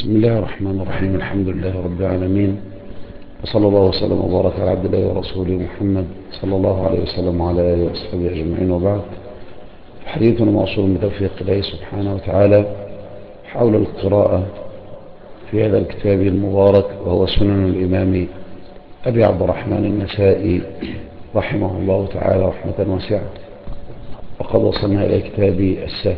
بسم الله الرحمن الرحيم. الحمد لله رب العالمين، وصلى الله وسلم وبارك على عبد الله ورسوله محمد صلى الله عليه وسلم وعلى آله وصحبه أجمعين، وبعد. حديثنا موصول بتوفيق الله سبحانه وتعالى حول القراءة في هذا الكتاب المبارك، وهو سنن الإمام أبي عبد الرحمن النسائي رحمه الله تعالى رحمة واسعة. وقد وصلنا إلى كتاب السهل.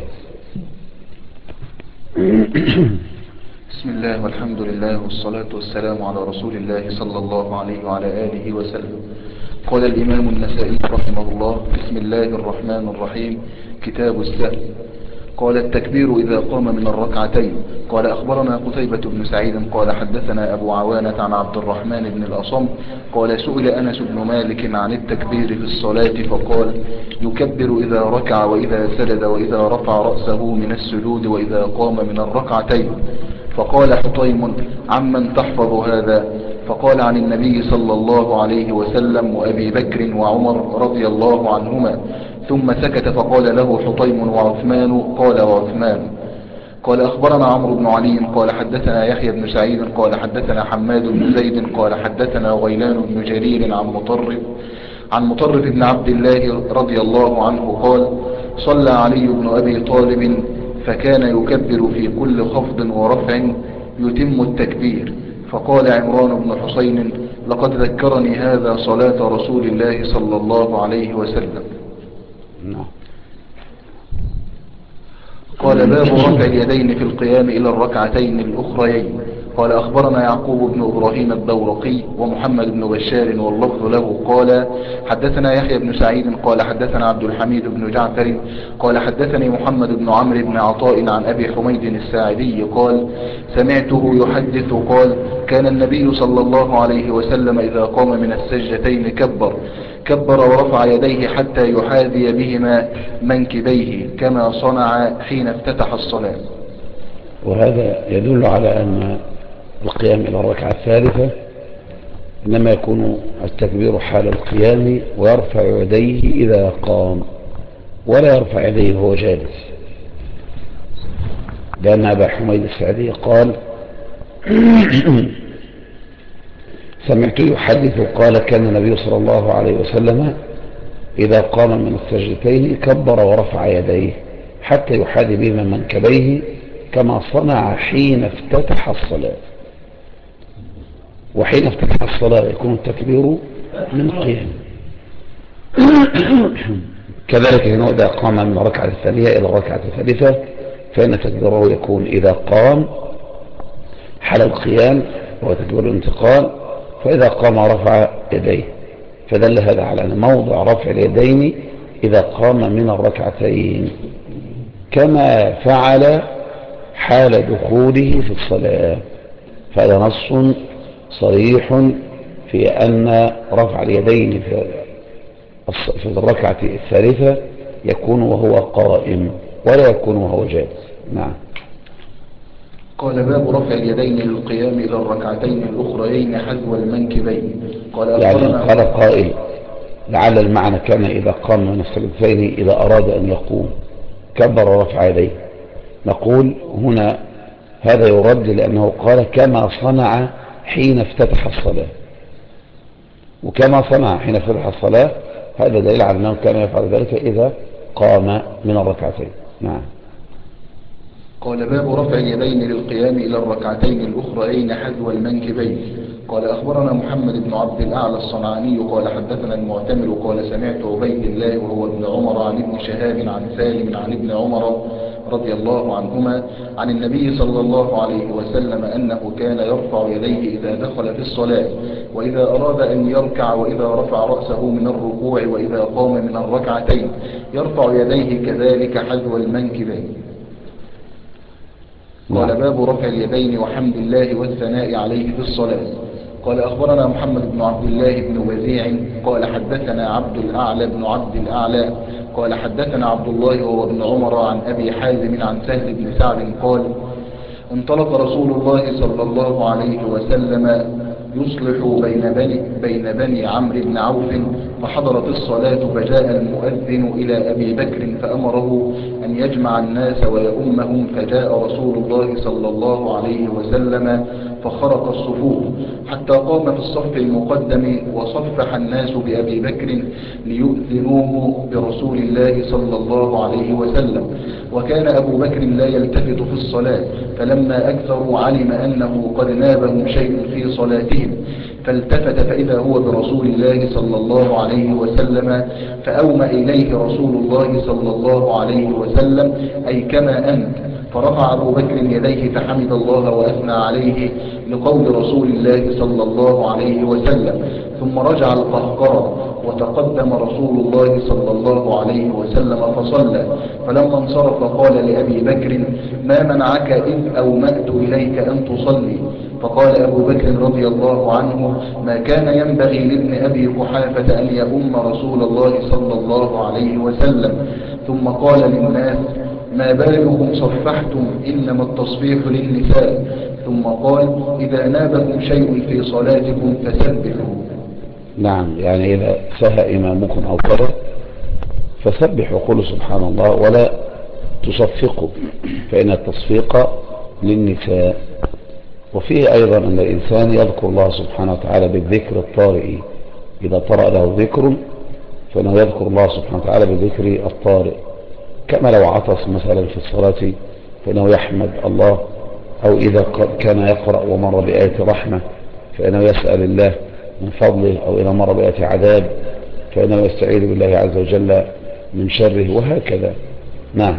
بسم الله والحمد لله والصلاة والسلام على رسول الله صلى الله عليه وعلى آله وسلم. قال الإمام النسائي رحمه الله: بسم الله الرحمن الرحيم. كتاب السهل. قال: التكبير إذا قام من الركعتين. قال: أخبرنا قتيبة بن سعيد قال حدثنا أبو عوانة عن عبد الرحمن بن الأصم قال: سئل أنس بن مالك عن التكبير في الصلاة فقال: يكبر إذا ركع وإذا سجد وإذا رفع رأسه من السجود وإذا قام من الركعتين. فقال حطيم: عمن تحفظ هذا؟ فقال: عن النبي صلى الله عليه وسلم وأبي بكر وعمر رضي الله عنهما. ثم سكت فقال له حطيم: وعثمان؟ قال: وعثمان. قال: أخبرنا عمرو بن علي قال حدثنا يحيى بن سعيد قال حدثنا حماد بن زيد قال حدثنا غيلان بن جرير عن مطرف بن عبد الله رضي الله عنه قال: صلى علي بن أبي طالب فكان يكبر في كل خفض ورفع يتم التكبير. فقال عمران بن حسين: لقد ذكرني هذا صلاة رسول الله صلى الله عليه وسلم. قال: باب رفع اليدين في القيام إلى الركعتين الأخريين. قال: أخبرنا يعقوب بن إبراهيم الدورقي ومحمد بن بشار واللفظ له قال: حدثنا يحيى بن سعيد قال حدثنا عبد الحميد بن جعفر قال حدثني محمد بن عمرو بن عطاء عن أبي حميد الساعدي قال: سمعته يحدث قال: كان النبي صلى الله عليه وسلم إذا قام من السجدتين كبر ورفع يديه حتى يحاذي بهما منكبيه كما صنع حين افتتح الصلاة. وهذا يدل على أن القيام إلى الركعة الثالثة إنما يكون التكبير حال القيام، ويرفع يديه إذا قام، ولا يرفع يديه وهو جالس، لأن أبا حميد السعدي قال: سمعت يحدث قال: كان النبي صلى الله عليه وسلم إذا قام من السجدتين كبر ورفع يديه حتى يحاذي بهما منكبيه كما صنع حين افتتح الصلاة. وحين افتتح الصلاة يكون التكبير من قيام. كذلك هنا إذا قام من الركعة الثانية إلى الركعة الثالثة فإن تكبيره يكون إذا قام حال القيام وهو تكبير الانتقال، فإذا قام رفع يديه. فدل هذا على أن موضع رفع اليدين إذا قام من الركعتين، كما فعل حال دخوله في الصلاة. فهذا نص صريح في أن رفع اليدين في الركعة الثالثة يكون وهو قائم ولا يكون وهو جالس. نعم. قال: باب رفع اليدين للقيام إلى الركعتين الأخريين حذو المنكبين. يعني قال قائل: لعل المعنى كان إذا قام من السجدتين إذا أراد أن يقوم كبر ورفع يديه. نقول هنا هذا يرد لأنه قال كما صنع حين افتتح الصلاة، وكما صنع حين افتتح الصلاة هذا دليل على أنه كان يفعل ذلك إذا قام من الركعتين. نعم. قال: باب رفع اليدين للقيام إلى الركعتين الأخريين حذو المنكبين. قال: أخبرنا محمد بن عبد الأعلى الصنعاني قال حدثنا المعتمر قال: سمعت عبيد الله وهو ابن عمر عن ابن شهاب عن سالم عن ابن عمر رضي الله عنهما عن النبي صلى الله عليه وسلم أنه كان يرفع يديه إذا دخل في الصلاة وإذا أراد أن يركع وإذا رفع رأسه من الركوع وإذا قام من الركعتين يرفع يديه كذلك حذو المنكبين. قال: باب رفع اليدين وحمد الله والثناء عليه في الصلاة. قال: أخبرنا محمد بن عبد الله بن وزيع قال حدثنا عبد الأعلى بن عبد الأعلى قال حدثنا عبد الله وهو ابن عمر عن أبي حازم عن سهل بن سعد قال: انطلق رسول الله صلى الله عليه وسلم يصلح بين بني عمرو بن عوف فحضرت الصلاة فجاء المؤذن إلى أبي بكر فأمره أن يجمع الناس ويؤمهم، فجاء رسول الله صلى الله عليه وسلم فخرق الصفوف حتى قام في الصف المقدم وصفح الناس بأبي بكر ليؤذنوه برسول الله صلى الله عليه وسلم. وكان أبو بكر لا يلتفت في الصلاة، فلما أكثروا علم أنه قد نابهم شيء في صلاتهم، فالتفت فإذا هو برسول الله صلى الله عليه وسلم، فأومأ إليه رسول الله صلى الله عليه وسلم أي كما أنت، فرفع أبو بكر يديه فحمد الله وأثنى عليه لقول رسول الله صلى الله عليه وسلم، ثم رجع القهقرة وتقدم رسول الله صلى الله عليه وسلم فصلى. فلما انصرف قال لأبي بكر ما منعك إذ أومأت إليك أن تصلي؟ فقال أبو بكر رضي الله عنه ما كان ينبغي لابن أبي قحافة أن يؤم رسول الله صلى الله عليه وسلم. ثم قال للناس ما بالكم صفحتم إنما التصفيح للنساء. ثم قال إذا نابكم شيء في صلاتكم فسبحوا. نعم، يعني إذا سهى إمامكم أو كذا فسبحوا وقولوا سبحان الله ولا تصفقوا، فإن التصفيق للنساء. وفيه أيضا أن الإنسان يذكر الله سبحانه وتعالى بالذكر الطارئ، إذا طرأ له ذكر فإنه يذكر الله سبحانه وتعالى بالذكر الطارئ، كما لو عطس مثلا في الصلاة فإنه يحمد الله، أو إذا كان يقرأ ومر بآية رحمة فإنه يسأل الله من فضله، أو إذا مر بآية عذاب فإنه يستعيذ بالله عز وجل من شره، وهكذا. نعم.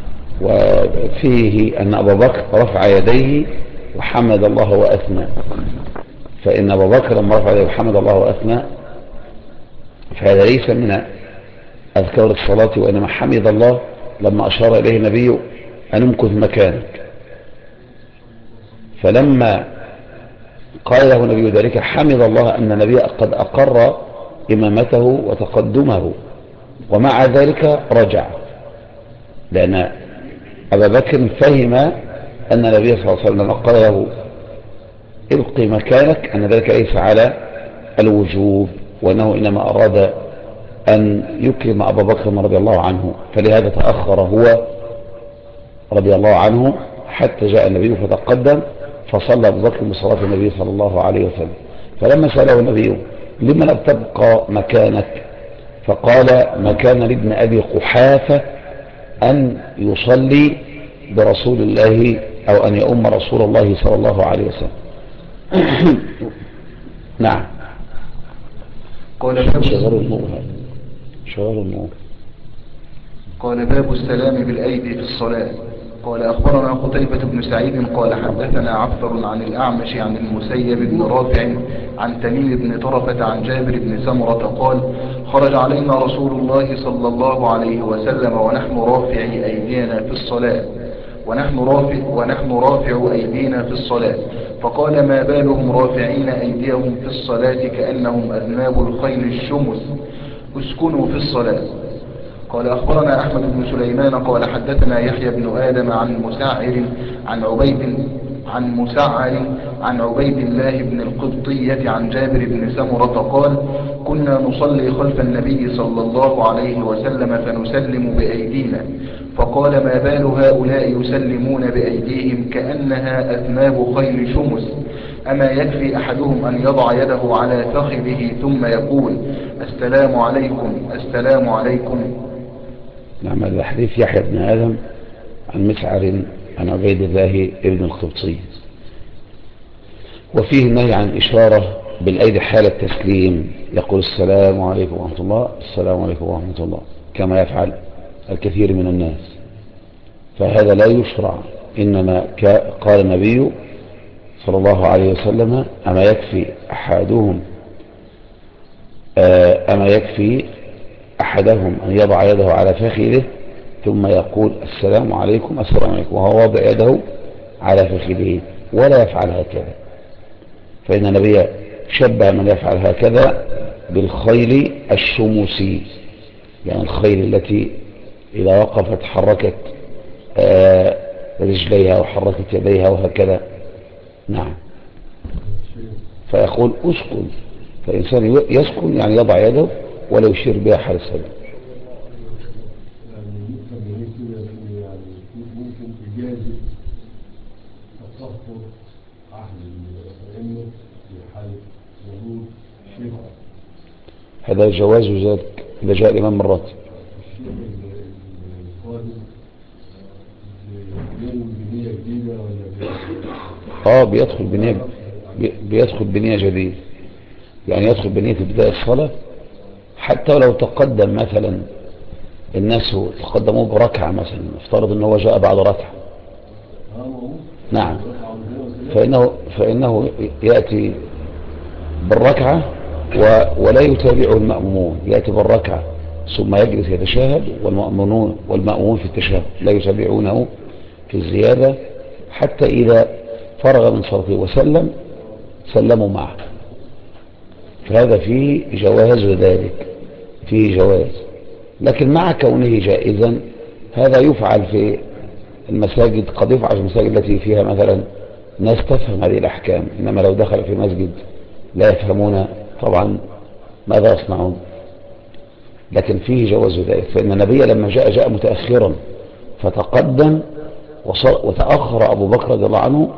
وفيه أن أبا بكر رفع يديه وحمد الله وأثنى، فإن أبا بكر لما رفع يديه وحمد الله وأثنى فهذا ليس من أذكار الصلاة، وإنما حمد الله لما أشار إليه النبي أن امكث مكانك، فلما قال له النبي ذلك حمد الله أن النبي قد أقر إمامته وتقدمه، ومع ذلك رجع، لأن أبا بكر فهم أن النبي صلى الله عليه وسلم قال له القي مكانك أن ذلك ليس على الوجوب، وأنه إنما أراد أن يكرم أبا بكر رضي الله عنه، فلهذا تأخر هو رضي الله عنه حتى جاء النبي فتقدم فصلى أبو بكر بصلاة النبي صلى الله عليه وسلم. فلما سأله النبي لما لم تبقى مكانك؟ فقال ما كان لابن أبي قحافة أن يصلي برسول الله أو أن يؤم رسول الله صلى الله عليه وسلم. نعم. قال شغل النور. قال باب السلام بالأيدي في الصلاة. قال أخبرنا قتيبة بن سعيد قال حدثنا عفر عن الأعمش عن المسيب بن رافع عن تميم بن طرفة عن جابر بن سمرة قال خرج علينا رسول الله صلى الله عليه وسلم ونحن رافعي أيدينا في الصلاة ونحن رافع أيدينا في الصلاة، فقال ما بالهم رافعين أيديهم في الصلاة كأنهم أذناب الخيل الشمس، اسكنوا في الصلاة. قال أخبرنا أحمد بن سليمان قال حدثنا يحيى بن آدم عن مسعر عن عبيد الله بن القبطية عن جابر بن سمرة قال كنا نصلي خلف النبي صلى الله عليه وسلم فنسلم بأيدينا، فقال ما بال هؤلاء يسلمون بأيديهم كأنها أذناب خيل شمس، أما يكفي أحدهم أن يضع يده على فخذه ثم يقول السلام عليكم السلام عليكم. نعم. هذا حديث يحيى بن آدم عن مسعر عن عبيد الله ابن القبطي، وفيه النهي عن إشارة بالأيدي حال التسليم، يقول السلام عليكم ورحمة الله السلام عليكم ورحمة الله كما يفعل الكثير من الناس، فهذا لا يشرع. إنما قال النبي صلى الله عليه وسلم أما يكفي أحدهم أن يضع يده على فخذه ثم يقول السلام عليكم السلام عليكم وهو واضع يده على فخذه، ولا يفعل هكذا، فإن النبي شبه من يفعل هكذا بالخيل الشمسي، يعني الخيل التي إذا وقفت حركت رجليها وحركت يديها وهكذا. نعم. فيقول اسكن، فالإنسان يسكن يعني يضع يده ولا يشير بها حال السلام. ممكن إجازة تصفر عهد الأئمة في حالة ظهور شيخ. هذا جواز ذلك إذا جاء الإمام مرات. الشيخ القادم ينوي بنية جديدة ولا بيدخل بنية جديدة، يعني يدخل بنية ابتداء الصلاة حتى ولو تقدم مثلا الناس تقدموا بركعة مثلا، افترض أنه جاء بعد ركعة. نعم، فإنه يأتي بالركعة ولا يتابعه المأمومون، يأتي بالركعة ثم يجلس يتشاهد، والمأمومون في التشاهد لا يتابعونه في الزيادة حتى إذا فرغ من صلاته وسلم سلموا معه. فهذا فيه جواز ذلك، فيه جواز، لكن مع كونه جائزا هذا يفعل في المساجد، قد يفعل في المساجد التي فيها مثلا ناس تفهم هذه الأحكام، إنما لو دخل في مسجد لا يفهمون طبعا ماذا يصنعون. لكن فيه جواز ذلك، فإن النبي لما جاء متأخرا فتقدم وتأخر أبو بكر رضي الله عنه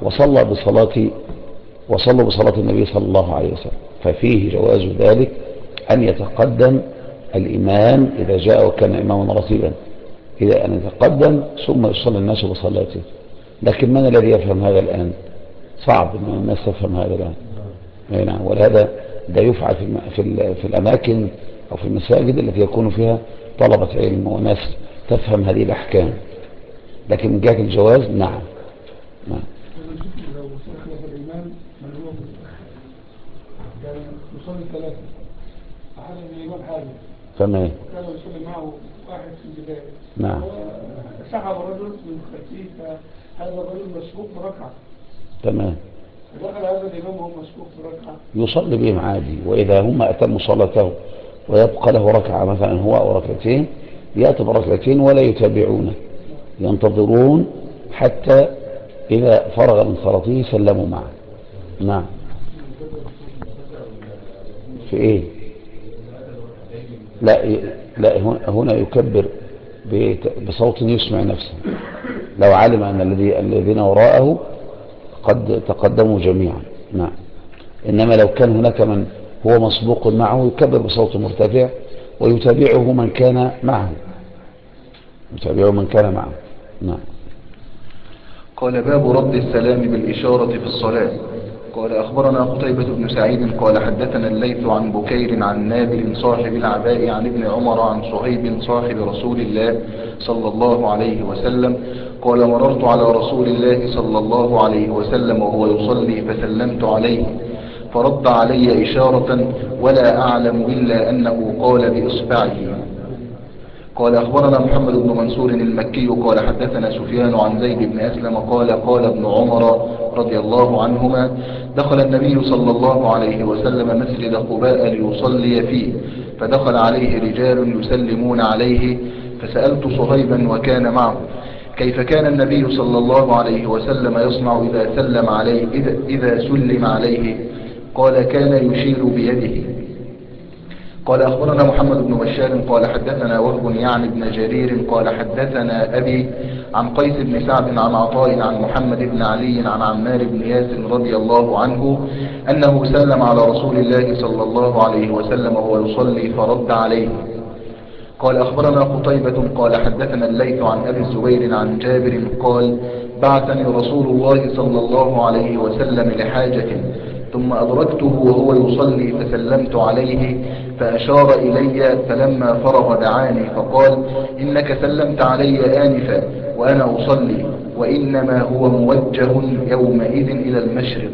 وصلوا بصلاة النبي صلى الله عليه وسلم، ففيه جواز ذلك أن يتقدم الإمام إذا جاء وكان إماما رتيبا، إذا أن يتقدم ثم يصلي الناس بصلاته. لكن من الذي يفهم هذا الآن؟ صعب أن الناس تفهم هذا الآن. نعم، ولهذا ده يفعل في الأماكن أو في المساجد التي يكون فيها طلبة علم وناس تفهم هذه الأحكام. لكن من جهة الجواز نعم. لو استخلف الإمام من هو متأخر كان يصلي ثلاثة، أحد الإمام حاجة تمام، وكان يصلي معه واحد في البداية. نعم، سحب رجل من خلفيه، فهذا الرجل مسبوق بركعة. تمام، فدخل هذا الإمام وهو مسبوق بركعة، يصلي بهم عادي، وإذا هم أتموا صلاته ويبقى له ركعة مثلا هو أو ركعتين يأتي بركعتين ولا يتابعونه، ينتظرون حتى إذا فرغ من صلاته سلموا معه. نعم. في إيه؟ لا هنا يكبر بصوت يسمع نفسه، لو علم أن الذين وراءه قد تقدموا جميعا. نعم. إنما لو كان هناك من هو مسبوق معه يكبر بصوت مرتفع ويتابعه من كان معه، نعم. قال باب رد السلام بالإشارة في الصلاة. قال أخبرنا قتيبة بن سعيد قال حدثنا الليث عن بكير عن نابل صاحب العباء عن ابن عمر عن صهيب صاحب رسول الله صلى الله عليه وسلم قال مررت على رسول الله صلى الله عليه وسلم وهو يصلي فسلمت عليه فرد علي إشارة ولا أعلم إلا أنه قال بإصبعه. قال أخبرنا محمد بن منصور المكي قال حدثنا سفيان عن زيد بن أسلم قال ابن عمر رضي الله عنهما دخل النبي صلى الله عليه وسلم مسجد قباء ليصلي فيه، فدخل عليه رجال يسلمون عليه، فسألت صهيبا وكان معه كيف كان النبي صلى الله عليه وسلم يصنع إذا سلم عليه؟ قال كان يشير بيده. قال أخبرنا محمد بن بشار قال حدثنا وهب يعني بن جرير قال حدثنا أبي عن قيس بن سعد عن عطاء عن محمد بن علي عن عمار بن ياسر رضي الله عنه أنه سلم على رسول الله صلى الله عليه وسلم وهو يصلي فرد عليه. قال أخبرنا قتيبة قال حدثنا الليث عن أبي الزبير عن جابر قال بعثني رسول الله صلى الله عليه وسلم لحاجة ثم أدركته وهو يصلي فسلمت عليه فأشار إلي، فلما فرغ دعاني فقال إنك سلمت علي آنفا وأنا أصلي وإنما هو موجه يومئذ إلى المشرق.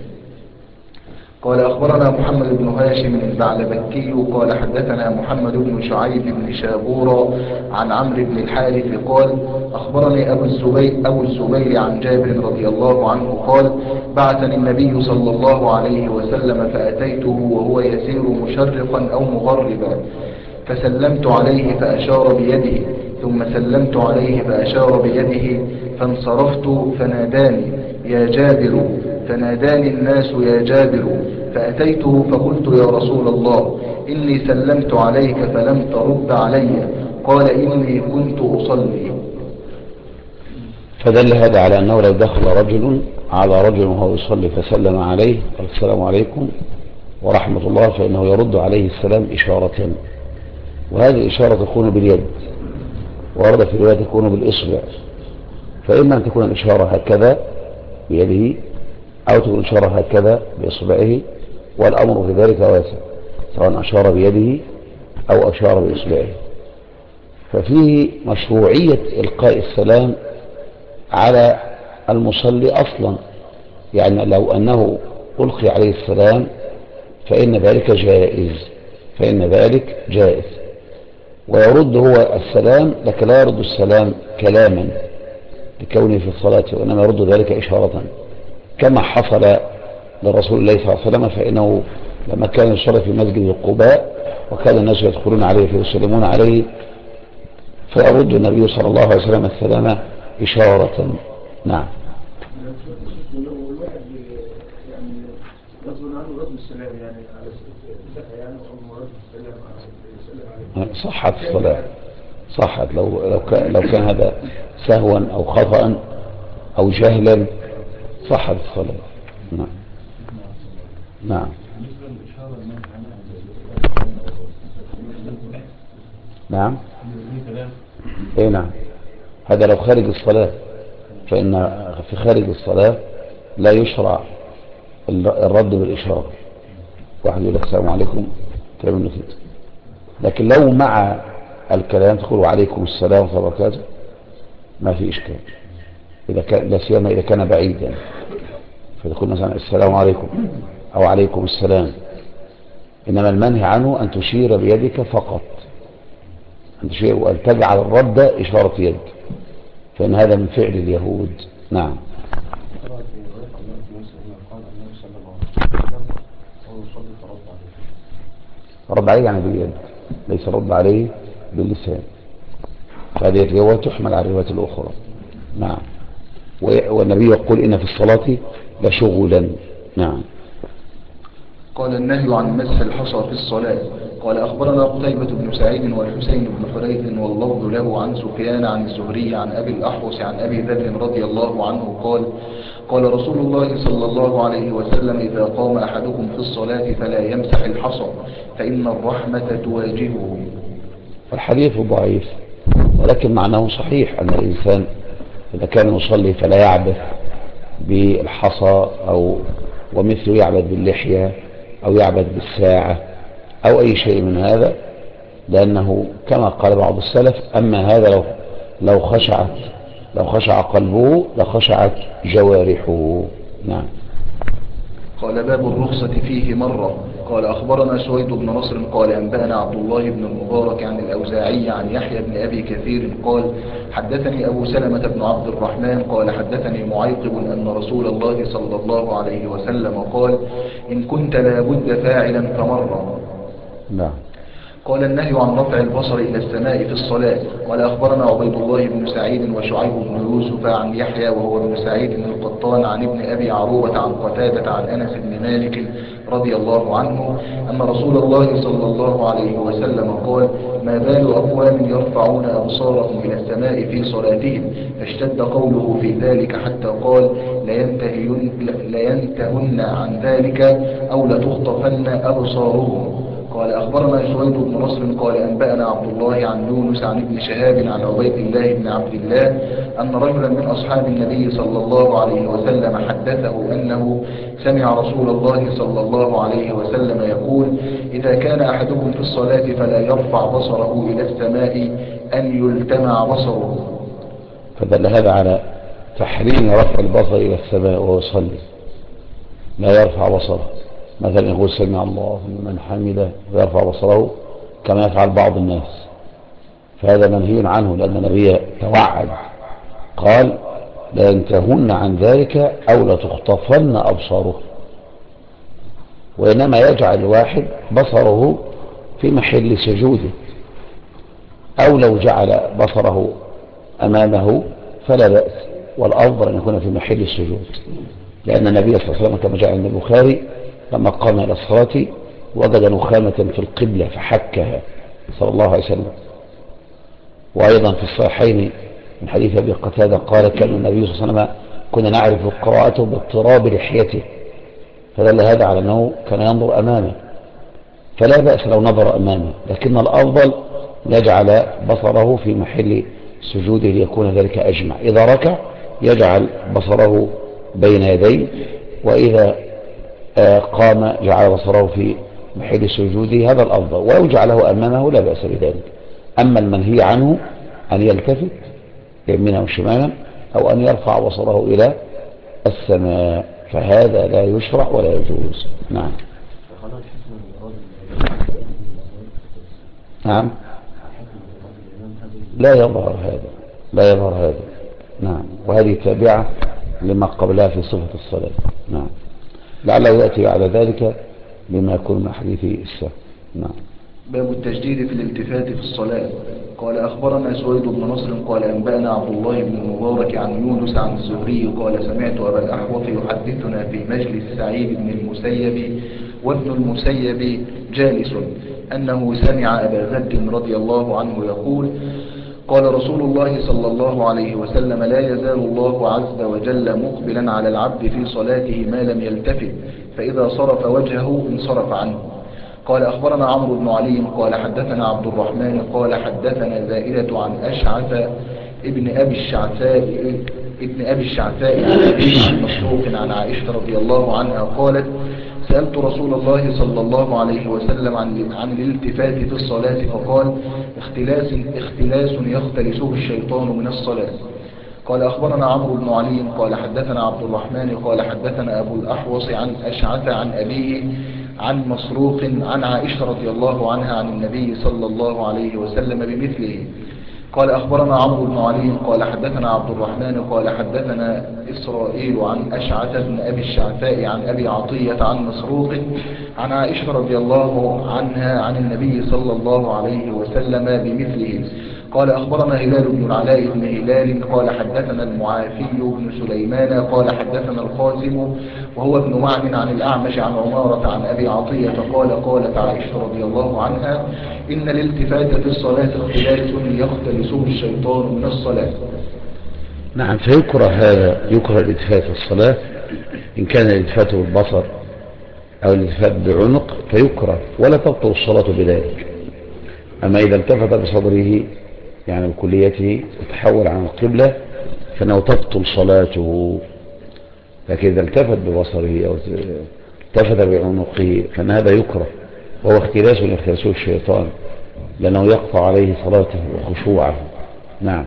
قال أخبرنا محمد بن هاشم البعلبكي قال حدثنا محمد بن شعيب بن شابور عن عمرو بن الحارث قال أخبرني أبو الزبير عن جابر رضي الله عنه قال بعثني النبي صلى الله عليه وسلم فأتيته وهو يسير مشرقا أو مغربا، فسلمت عليه فأشار بيده، ثم سلمت عليه فأشار بيده، فانصرفت فناداني يا جابر، فناداني الناس يا جابر، فأتيته فقلت يا رسول الله إني سلمت عليك فلم ترد علي. قال إني كنت أصلي. فدل هذا على أنه لو دخل رجل على رجل وهو يصلي فسلم عليه قال السلام عليكم ورحمة الله، فإنه يرد عليه السلام إشارة، وهذه الإشارة تكون باليد، ورد في الرواية تكون بالإصبع، فإما أن تكون الإشارة هكذا بيده أو تكون الإشارة هكذا بإصبعه، والأمر في ذلك واسع، سواء أشار بيده أو أشار بإصبعه. ففيه مشروعية إلقاء السلام على المصلي أصلا، يعني لو أنه ألقي عليه السلام فإن ذلك جائز، ويرد هو السلام، لكن لا يرد السلام كلاما لكونه في الصلاة، وإنما يرد ذلك إشارة، كما حصل لرسول الله صلى الله عليه وسلم، فإنه لما كان يصلي في مسجد قباء وكان الناس يدخلون عليه فيسلمون عليه فيرد النبي صلى الله عليه وسلم السلام إشارة. نعم. لو الواحد يعني غصب عنه رد السلام يعني على يعني او رد السلام عليه صحت الصلاة، صحت لو كان هذا سهوا أو خطأ أو جهلا صحت الصلاة. نعم. نعم. نعم. ايه نعم، هذا لو خارج الصلاة، فإن في خارج الصلاة لا يشرع الرد بالإشارة، واحد يقول السلام عليكم تعمل كده، لكن لو مع الكلام تقول عليكم السلام ورحمة الله وبركاته ما في إشكال، إذا كان لا سيما إذا كان بعيدا، فتقول مثلا السلام عليكم أو عليكم السلام. إنما المنهي عنه أن تشير بيدك فقط، أن تشير وأن تجعل الرد إشارة يد، فإن هذا من فعل اليهود. نعم. رد عليه يعني باليد، ليس رد عليه باللسان، فهذه الرواية تحمل على الرواية الأخرى. نعم. والنبي يقول إن في الصلاة لشغلا. نعم. قال النهي عن مسح الحصى في الصلاة. قال أخبرنا قتيبة بن سعيد والحسين بن حريث واللفظ له عن سفيان عن الزهري عن أبي الأحوص عن أبي ذر رضي الله عنه قال قال رسول الله صلى الله عليه وسلم إذا قام أحدكم في الصلاة فلا يمسح الحصى فإن الرحمة تواجهه. الحديث ضعيف، ولكن معناه صحيح أن الإنسان إذا كان يصلي فلا يعبث بالحصى ومثله يعبث باللحية أو يعبث بالساعة أو أي شيء من هذا، لأنه كما قال بعض السلف أما هذا لو خشع قلبه لخشعت جوارحه. نعم. قال باب الرخصة فيه مرة. قال أخبرنا سويد بن نصر قال أنبأنا عبد الله بن المبارك عن الأوزاعي عن يحيى بن أبي كثير قال حدثني أبو سلمة بن عبد الرحمن قال حدثني معيقب أن رسول الله صلى الله عليه وسلم قال إن كنت لابد فاعلا فمرة. نعم. قال النهي عن رفع البصر إلى السماء في الصلاة. قال أخبرنا عبيد الله بن سعيد وشعيب بن يوسف عن يحيى وهو ابن سعيد بن القطان عن ابن أبي عروبة عن قتادة عن أنس بن مالك رضي الله عنه أن رسول الله صلى الله عليه وسلم قال ما بال أقوام يرفعون أبصارهم إلى السماء في صلاتهم، فاشتد قوله في ذلك حتى قال لينتهن عن ذلك أو لتخطفن أبصارهم. قال أخبرنا سويد بن نصر قال أنبأنا عبد الله عن يونس عن ابن شهاب عن عبيد الله بن عبد الله أن رجلا من أصحاب النبي صلى الله عليه وسلم حدثه أنه سمع رسول الله صلى الله عليه وسلم يقول إذا كان أحدكم في الصلاة فلا يرفع بصره إلى السماء أن يلتمع بصره. فدل هذا على تحريم رفع البصر إلى السماء وهو يصلي، لا يرفع بصره، مثلا يقول سمع الله لمن حمده ويرفع بصره كما يفعل بعض الناس، فهذا منهي عنه، لأن النبي توعد قال لا ينتهون عن ذلك أو لتخطفن أبصاره، وإنما يجعل الواحد بصره في محل سجوده، أو لو جعل بصره أمامه فلا بأس، والأفضل أن يكون في محل السجود، لأن النبي صلى الله عليه وسلم كما جاء عند البخاري لما قام إلى الصلاة وجد نخامة في القبلة فحكها صلى الله عليه وسلم. وأيضا في الصحيحين من حديث أبي قتادة قال كان النبي صلى الله عليه وسلم كنا نعرف قراءته باضطراب لحيته، فدل هذا على أنه كان ينظر أمامه، فلا بأس لو نظر أمامه، لكن الأفضل يجعل بصره في محل سجوده ليكون ذلك أجمع. إذا ركع يجعل بصره بين يديه، وإذا قام جعل بصره في محل سجوده، هذا الأفضل، ولو جعله أمامه لا بأس بذلك. أما المنهي عنه أن يلتفت يمينا وشمالا أو أن يرفع بصره إلى السماء، فهذا لا يشرع ولا يجوز. نعم. نعم، لا يظهر هذا، لا يظهر هذا. نعم، وهذه تابعة لما قبلها في صفة الصلاة. نعم، لعله يأتي بعد ذلك بما يكون من حديث السهو. نعم. باب التجديد في الالتفات في الصلاة. قال أخبرنا سويد بن نصر قال أنبأنا عبد الله بن المبارك عن يونس عن الزهري قال سمعت أبا الأحوص يحدثنا في مجلس سعيد بن المسيب وابن المسيب جالس أنه سمع أبا ذر رضي الله عنه يقول قال رسول الله صلى الله عليه وسلم لا يزال الله عز وجل مقبلا على العبد في صلاته ما لم يلتفت، فإذا صرف وجهه انصرف عنه. قال أخبرنا عمرو بن علي قال حدثنا عبد الرحمن قال حدثنا زائدة عن أشعث ابن أبي الشعثاء عن مسروق عن عائشة رضي الله عنها قالت سألت رسول الله صلى الله عليه وسلم عن الالتفات في الصلاة فقال اختلاس يختلسه الشيطان من الصلاة. قال أخبرنا عمرو بن علي قال حدثنا عبد الرحمن قال حدثنا أبو الأحوص عن أشعث عن أبيه عن مسروق عن عائشة رضي الله عنها عن النبي صلى الله عليه وسلم بمثله. قال أخبرنا عمرو بن علي قال حدثنا عبد الرحمن قال حدثنا إسرائيل عن أشعث بن أبي الشعثاء عن أبي عطية عن مسروق عن عائشة رضي الله عنها عن النبي صلى الله عليه وسلم بمثله. قال أخبرنا هلال بن العلاء بن هلال قال حدثنا المعافي بن سليمان قال حدثنا القاسم وهو ابن معن عن الأعمش عن عمارة عن أبي عطية قالت عائشة رضي الله عنها إن الالتفات في الصلاة اختلاس يختلسه الشيطان من الصلاة. نعم، فيكره هذا، يكره الالتفات في الصلاة إن كان الالتفات بالبصر أو الالتفات بعنق فيكره ولا تبطل الصلاة بذلك. أما إذا التفت بصدره يعني بكليته وتحول عن القبلة فإنه تبطل صلاته، لكن إذا التفت ببصره أو التفت بعنقه فإن هذا يكره، وهو اختلاس يختلسه الشيطان لأنه يقطع عليه صلاته وخشوعه. نعم.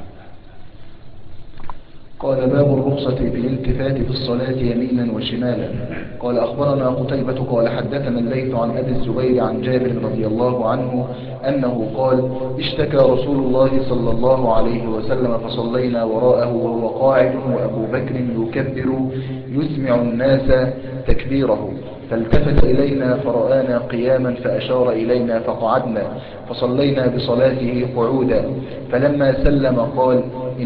قال باب الرخصة في الالتفات في الصلاة يمينا وشمالا. قال أخبرنا قتيبة قال حدثنا الليث عن أبي الزبير عن جابر رضي الله عنه أنه قال اشتكى رسول الله صلى الله عليه وسلم فصلينا وراءه وهو قاعد وأبو بكر يكبر يسمع الناس تكبيره، فالتفت إلينا فرآنا قياما فأشار إلينا فقعدنا فصلينا بصلاته قعودا، فلما سلم قال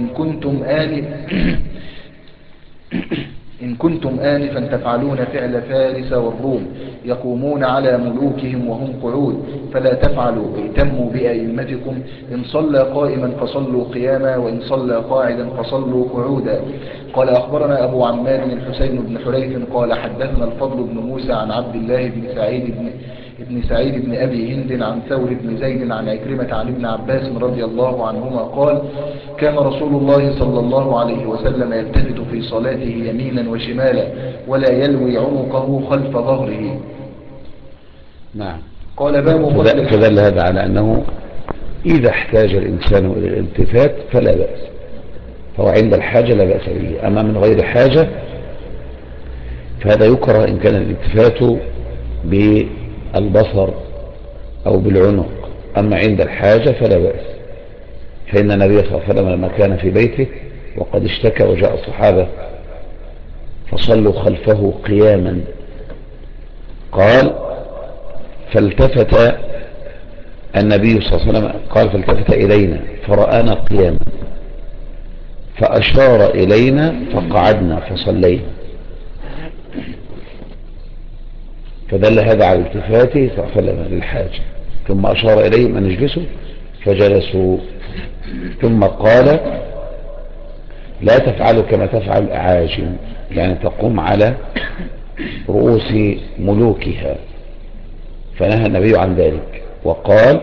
إن كنتم آنفا تفعلون فعل فارس والروم يقومون على ملوكهم وهم قعود فلا تفعلوا، ائتموا بأئمتكم، إن صلى قائما فصلوا قياما وإن صلى قاعدا فصلوا قعودا. قال أخبرنا أبو عمار الحسين بن حريث قال حدثنا الفضل بن موسى عن عبد الله بن سعيد بن أبي هند عن ثور بن زيد عن عكرمة عن ابن عباس رضي الله عنهما قال كان رسول الله صلى الله عليه وسلم يلتفت في صلاته يمينا وشمالا ولا يلوي عنقه خلف ظهره. نعم. قال باب فدل هذا على أنه إذا احتاج الإنسان إلى الالتفات فلا بأس، فهو عند الحاجة لا بأس به. أما من غير حاجة فهذا يكره إن كان الالتفات بالبصر أو بالعنق، أما عند الحاجة فلا بأس. فإن النبي صلى الله عليه وسلم لما كان في بيته وقد اشتكى وجاء الصحابة فصلوا خلفه قياما قال فالتفت النبي صلى الله عليه وسلم قال فالتفت إلينا فرآنا قياما فأشار إلينا فقعدنا فصلينا. فدل هذا على التفاته صلى الله عليه وسلم للحاجة، ثم أشار إليهم أن يجلسوا فجلسوا، ثم قال لا تفعلوا كما تفعل الأعاجم، يعني تقوم على رؤوس ملوكها، فنهى النبي عن ذلك وقال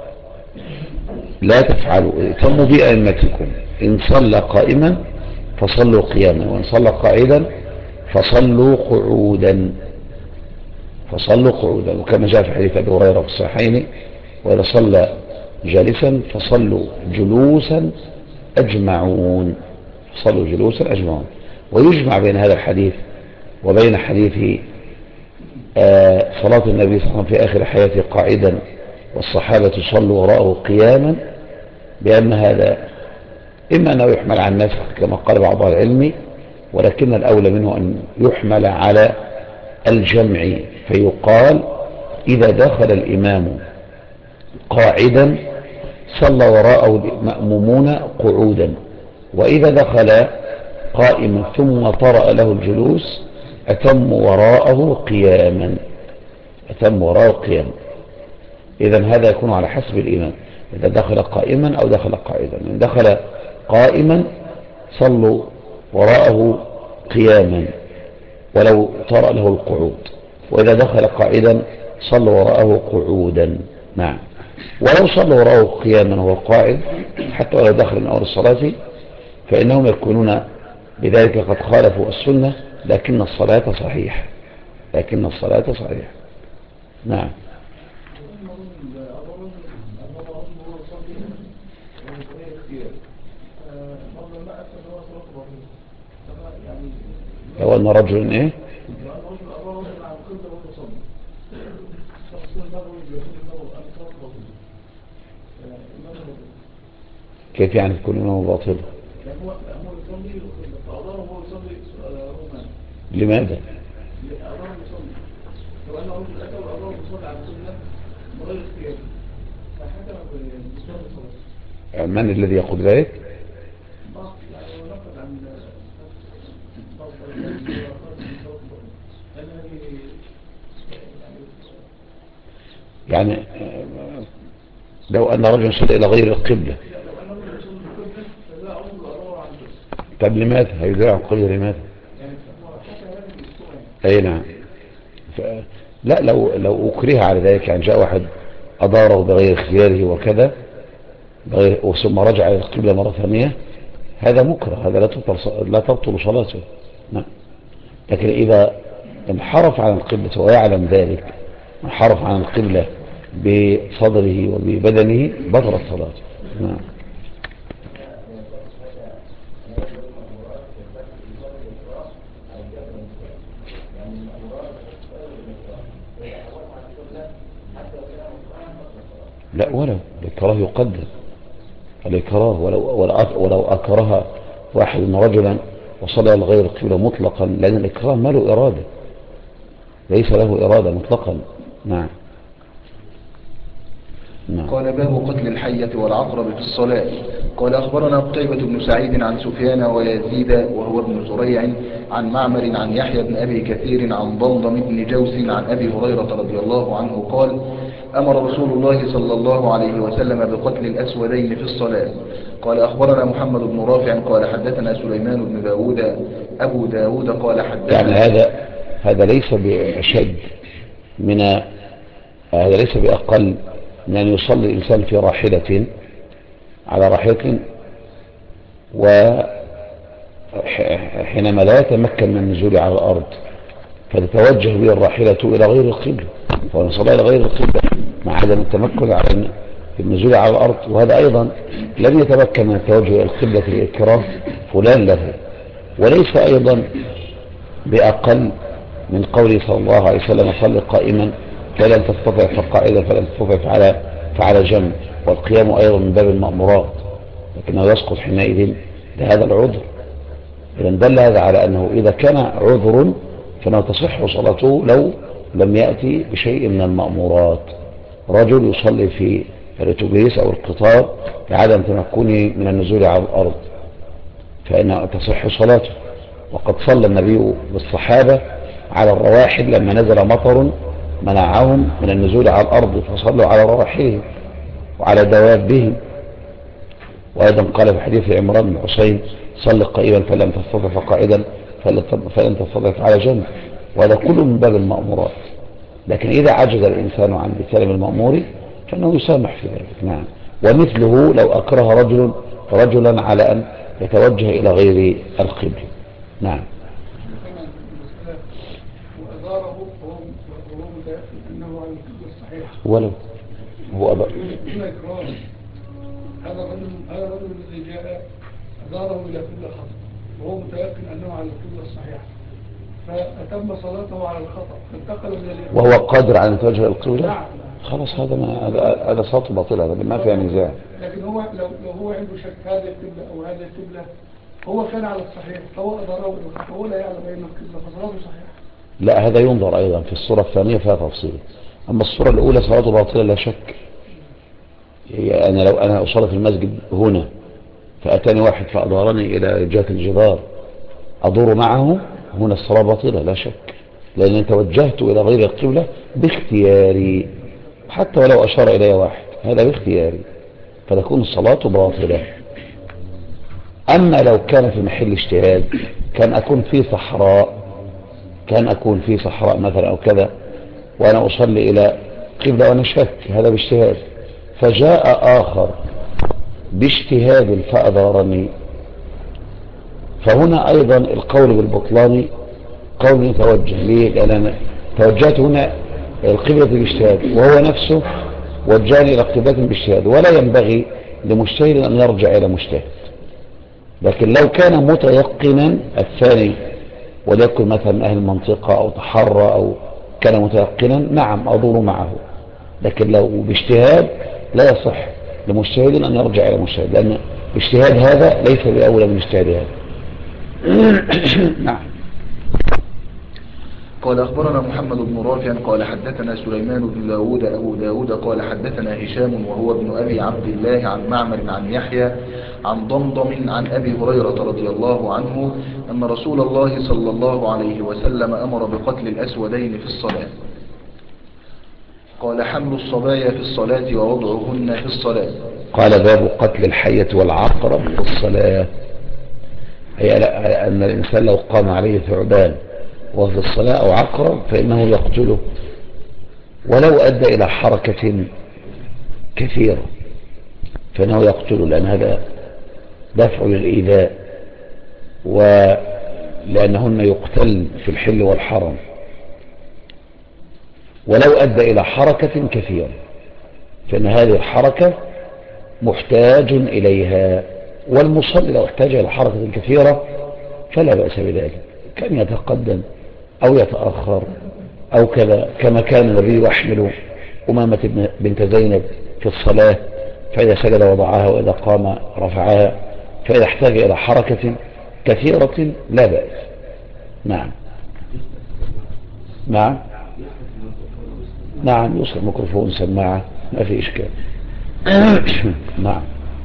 لا تفعلوا، ائتموا بأئمتكم، إن صلى قائما فصلوا قياما، وإن صلى قاعدا فصلوا قعودا، فصلوا قعودا. وكما جاء في حديث أبي هريرة في الصحيحين وإذا صلى جالسا فصلوا جلوسا أجمعون، فصلوا جلوسا أجمعون. ويجمع بين هذا الحديث وبين حديث صلاة النبي صلى الله عليه وسلم في آخر حياته قاعدا والصحابة صلوا وراءه قياما، بأن هذا إما أنه يحمل على النسخ كما قال بعض العلم، ولكن الأولى منه أن يحمل على الجمع، فيقال إذا دخل الإمام قاعدا صلى وراءه المأمومون قعودا، وإذا دخل قائما ثم طرأ له الجلوس أتموا وراءه قياما، أتموا وراءه قياما. إذن هذا يكون على حسب الإمام، إذا دخل قائما أو دخل قاعدا. إن دخل قائما صلوا وراءه قياما ولو طرأ له القعود، وإذا دخل قاعدا صلوا وراءه قعودا. نعم. ولو صلوا وراءه قياما وهو قاعد حتى ولو دخل من أول الصلاة فإنهم يكونون بذلك قد خالفوا السنة، لكن الصلاة صحيحة، لكن الصلاة صحيحة. نعم. لو أن رجل إيه؟ كيف يعني كل إمام باطل؟ لماذا؟ من الذي يقول ذلك؟ يعني لو أن رجل صلى إلى غير القبلة، طب لماذا هيدعي عن قبلة؟ لماذا؟ أي نعم. لا، لو أكره على ذلك، يعني جاء واحد أداره بغير اختياره وكذا ثم رجع إلى القبلة مرة ثانية، هذا مكره، هذا لا تبطل صلاته. نعم. لكن إذا انحرف عن القبلة ويعلم ذلك، انحرف عن القبلة بصدره وببدنه، بطلت صلاته. نعم. لا، ولو الإكراه يقدم، الإكراه ولو أكره واحد رجلا وصلى لغير القبلة مطلقا، لأن الإكراه ما له إرادة، ليس له إرادة مطلقا. نعم. قال باب قتل الحية والعقرب في الصلاة. قال أخبرنا قتيبة بن سعيد عن سفيان ويزيد وهو ابن زريع عن معمر عن يحيى بن أبي كثير عن ضمضم بن جوس عن أبي هريرة رضي الله عنه قال أمر رسول الله صلى الله عليه وسلم بقتل الأسودين في الصلاة. قال أخبرنا محمد بن رافع قال حدثنا سليمان بن داود أبو داود قال حدثنا، يعني هذا ليس بأشد من، هذا ليس بأقل من أن يصلي الإنسان في راحلة على راحلة وحينما لا يتمكن من النزول على الأرض فتتوجه به الراحلة إلى غير القبلة، فنصلي إلى غير القبلة مع عدم التمكن على النزول على الأرض، وهذا أيضا لم يتمكن من التوجه إلى القبلة لإكراه فلان له، وليس أيضا بأقل من قوله صلى الله عليه وسلم صل قائما فلن تستطع فقائدا فلن تستطع فعلى جنب، والقيام أيضا من باب المأمورات، لكنه يسقط حينئذ لهذا العذر. إذا دل هذا على أنه إذا كان عذر فإنه تصح صلاته لو لم يأتي بشيء من المأمورات. رجل يصلي في الأتوبيس أو القطار لعدم تمكنه من النزول على الأرض فإنه تصح صلاته، وقد صلى النبي بالصحابة على الرواحل لما نزل مطر منعهم من النزول على الأرض فصلوا على رواحلهم وعلى دوابهم. وأيضا قال في حديث عمران بن حسين صل قائما فلم تستطع فقاعدا فلن تستطع على جنب. وهذا كله من باب المأمورات، لكن إذا عجز الإنسان عن امتثال المأمور فإنه يسامح في ذلك. نعم. ومثله لو أكره رجلا على أن يتوجه إلى غير القبل. نعم. وأداره وهو متأكد أنه على القبلة الصحيحة. ولو هو أبا هذا الرجل الذي جاء أداره إلى قبلة خطأ وهو متيقن أنه على القبلة الصحيحة، فأتم صلاته على الخطأ فانتقل من اليمين وهو قادر على أن يتوجه القبلة. نعم. خلاص هذا صوت باطل، هذا ما فيها نزاع. لكن هو لو هو عنده شك هذه القبلة أو هذه القبلة، هو كان على الصحيح فهو أداره إلى الخطأ، هو لا يعلم أين القبلة فصلاته صحيحة. لا، هذا ينظر أيضا في الصورة الثانية فيها تفصيل. أما الصورة الأولى صلاته باطلة لا شك. يعني لو أنا أصلي في المسجد هنا فأتاني واحد فأدارني إلى جهة الجدار أدور معه، هنا الصلاة باطلة لا شك، لأن توجهت إلى غير القبلة باختياري، حتى ولو أشار إلي واحد هذا باختياري، فتكون الصلاة باطلة. أما لو كان في محل اجتهاد، كان أكون في صحراء مثلا أو كذا وأنا أصلي إلى قبلة وأنا شك، هذا باجتهاد، فجاء آخر باجتهاد فأدارني، فهنا أيضا القول بالبطلان قول يتوجه ليه؟ لأن أنا توجهت هنا القبلة باجتهاد وهو نفسه وجاني إلى قبلة باجتهاد، ولا ينبغي لمجتهد أن يرجع إلى مجتهد. لكن لو كان متيقنا الثاني وليكن مثلا أهل المنطقة أو تحرى أو كان متيقنا، نعم أدور معه، لكن لو باجتهاد لا يصح لمجتهد أن يرجع إلى مجتهد، لأن اجتهاد هذا ليس بأولى من اجتهاد هذا. نعم. قال أخبرنا محمد بن رافع قال حدثنا سليمان بن داود أبو داود قال حدثنا هشام وهو ابن أبي عبد الله عن معمر عن يحيى عن ضمضم عن أبي هريرة رضي الله عنه أن رسول الله صلى الله عليه وسلم أمر بقتل الأسودين في الصلاة. قال حمل الصبايا في الصلاة ووضعهن في الصلاة. قال باب قتل الحية والعقرب في الصلاة، هي أن الإنسان لو قام عليه ثعبان وفي الصلاة أو عقرب فإنه يقتله ولو أدى إلى حركة كثيرة، فإنه يقتله، لأن هذا دفع للإيذاء، ولأنهن يقتل في الحل والحرم، ولو أدى إلى حركة كثيرة فإن هذه الحركة محتاج إليها، والمصلي لو احتاج إلى حركة كثيرة فلا بأس بذلك، كان يتقدم أو يتأخر أو كذا، كما كان النبي يحمل أمامة بنت زينب في الصلاة، فإذا سجد وضعها وإذا قام رفعها، فإذا احتاج إلى حركة كثيرة لا بأس. نعم. نعم. نعم يوصل ميكروفون سماعة ما في إشكال. نعم.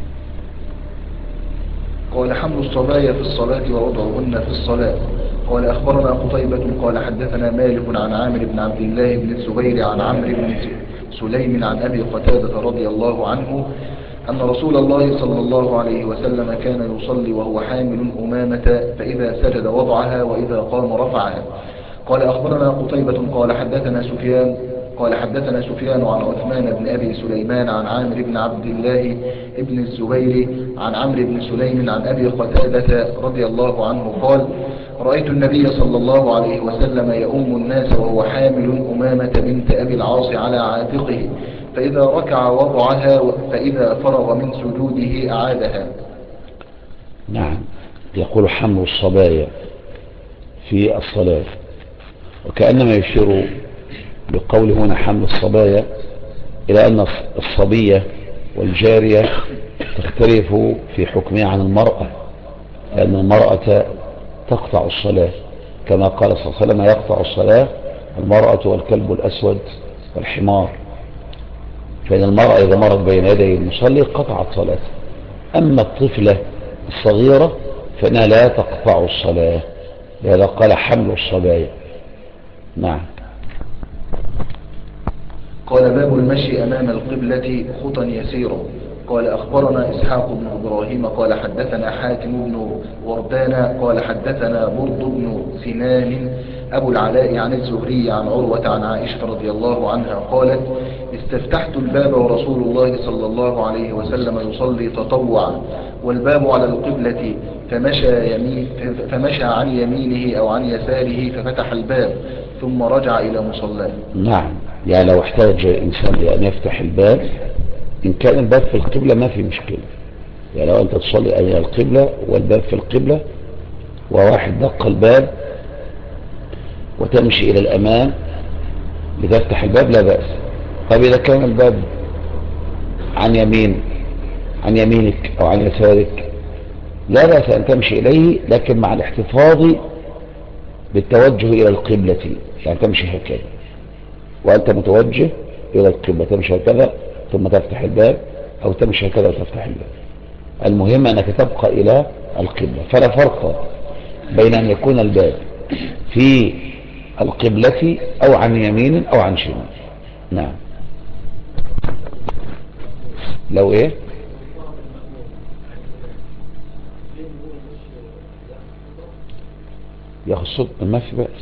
قال حمل الصبايا في الصلاة ووضعهن في الصلاة. قال أخبرنا قتيبة قال حدثنا مالك عن عامر بن عبد الله بن الزبير عن عمرو بن سليم عن أبي قتادة رضي الله عنه أن رسول الله صلى الله عليه وسلم كان يصلي وهو حامل أمامة، فإذا سجد وضعها وإذا قام رفعها. قال أخبرنا قتيبة قال حدثنا سفيان عن عثمان بن أبي سليمان عن عامر بن عبد الله بن الزبير عن عمرو بن سليم عن أبي قتادة رضي الله عنه قال رأيت النبي صلى الله عليه وسلم يؤم الناس وهو حامل أمامة بنت أبي العاص على عاتقه، فإذا ركع وضعها فإذا فرغ من سجوده أعادها. نعم. يقول حمل الصبايا في الصلاة، وكأنما يشير بقول هنا حمل الصبايا إلى أن الصبية والجارية تختلف في حكمها عن المرأة، لأن المرأة تقطع الصلاة كما قال صلى الله عليه وسلم يقطع الصلاة المرأة والكلب الأسود والحمار، فإن المرأة إذا مرت بين يدي المصلي قطعت صلاة، أما الطفلة الصغيرة فإنها لا تقطع الصلاة، لهذا قال حمل الصبايا. نعم. قال باب المشي أمام القبلة خطا يسيرا. قال أخبرنا إسحاق بن إبراهيم قال حدثنا حاتم بن وردان قال حدثنا برد بن سنان أبو العلاء عن الزهري عن عروة عن عائشة رضي الله عنها قالت استفتحت الباب ورسول الله صلى الله عليه وسلم يصلي تطوعا والباب على القبلة فمشى عن يمينه أو عن يساره ففتح الباب ثم رجع إلى مصلاه. نعم، يعني لو احتاج إنسان لأن يفتح الباب إن كان الباب في القبلة ما في مشكلة. يعني لو أنت تصلي إلى القبلة والباب في القبلة وواحد دق الباب وتمشي إلى الأمام لتفتح الباب لا بأس. طب إذا كان الباب عن يمينك أو عن يسارك لا بأس أن تمشي إليه، لكن مع الاحتفاظ بالتوجه إلى القبلة. يعني تمشي هكذا وأنت متوجه إلى القبلة، تمشي هكذا ثم تفتح الباب، أو تمشي هكذا وتفتح الباب. المهم أنك تبقى إلى القبلة. فلا فرق بين أن يكون الباب في القبلة أو عن يمين أو عن شمال. نعم. لو إيه ياخذ صوت ما في بأس.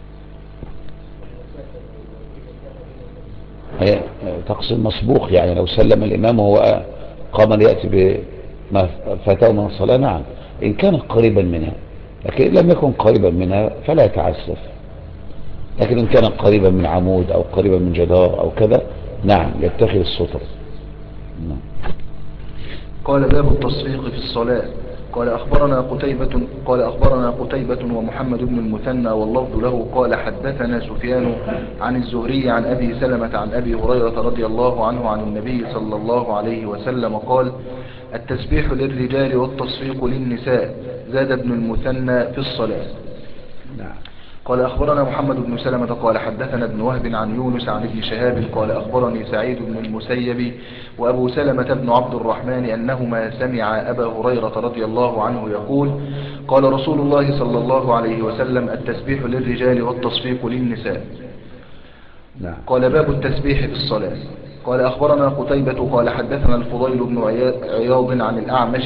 هي تقصد مسبوق، يعني لو سلم الإمام وهو قام ليأتي بما فاته من الصلاة. نعم إن كان قريبا منها، لكن لم يكن قريبا منها فلا يتعسف. لكن إن كان قريبا من عمود أو قريبا من جدار أو كذا نعم يتخذ الستر. نعم. قال باب التصفيق في الصلاة. قال أخبرنا قتيبة ومحمد بن المثنى واللفظ له قال حدثنا سفيان عن الزهري عن أبي سلمة عن أبي هريرة رضي الله عنه عن النبي صلى الله عليه وسلم قال التسبيح للرجال والتصفيق للنساء زاد ابن المثنى في الصلاة. نعم. قال أخبرنا محمد بن سلمة قال حدثنا ابن وهب عن يونس عن ابن شهاب قال أخبرني سعيد بن المسيب وأبو سلمة بن عبد الرحمن أنهما سمع أبا هريرة رضي الله عنه يقول قال رسول الله صلى الله عليه وسلم التسبيح للرجال والتصفيق للنساء. نعم. قال باب التسبيح في الصلاة. قال أخبرنا قتيبة قال حدثنا الفضيل بن عياض عن الأعمش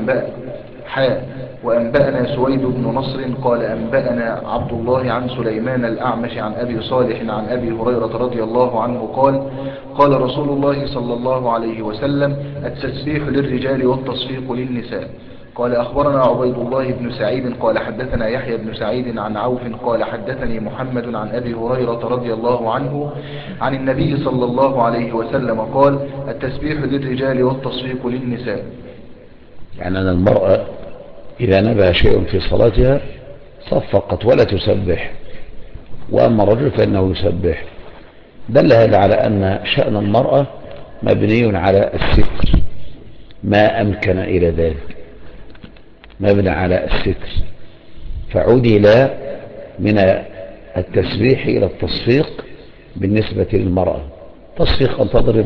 وأنبأنا سويد بن نصر قال أنبأنا عبد الله عن سليمان الأعمش عن أبي صالح عن أبي هريرة رضي الله عنه قال قال رسول الله صلى الله عليه وسلم التسبيح للرجال والتصفيق للنساء. قال أخبرنا عبيد الله بن سعيد قال حدثنا يحيى بن سعيد عن عوف قال حدثني محمد عن أبي هريرة رضي الله عنه عن النبي صلى الله عليه وسلم قال التسبيح للرجال والتصفيق للنساء. يعني أن المرأة إذا نبه شيء في صلاتها صفقت ولا تسبح، وأما الرجل فإنه يسبح. دل هذا على أن شأن المرأة مبني على الستر ما أمكن إلى ذلك، مبني على الستر. فعدل من التسبيح إلى التصفيق بالنسبة للمرأة. تصفيق أن تضرب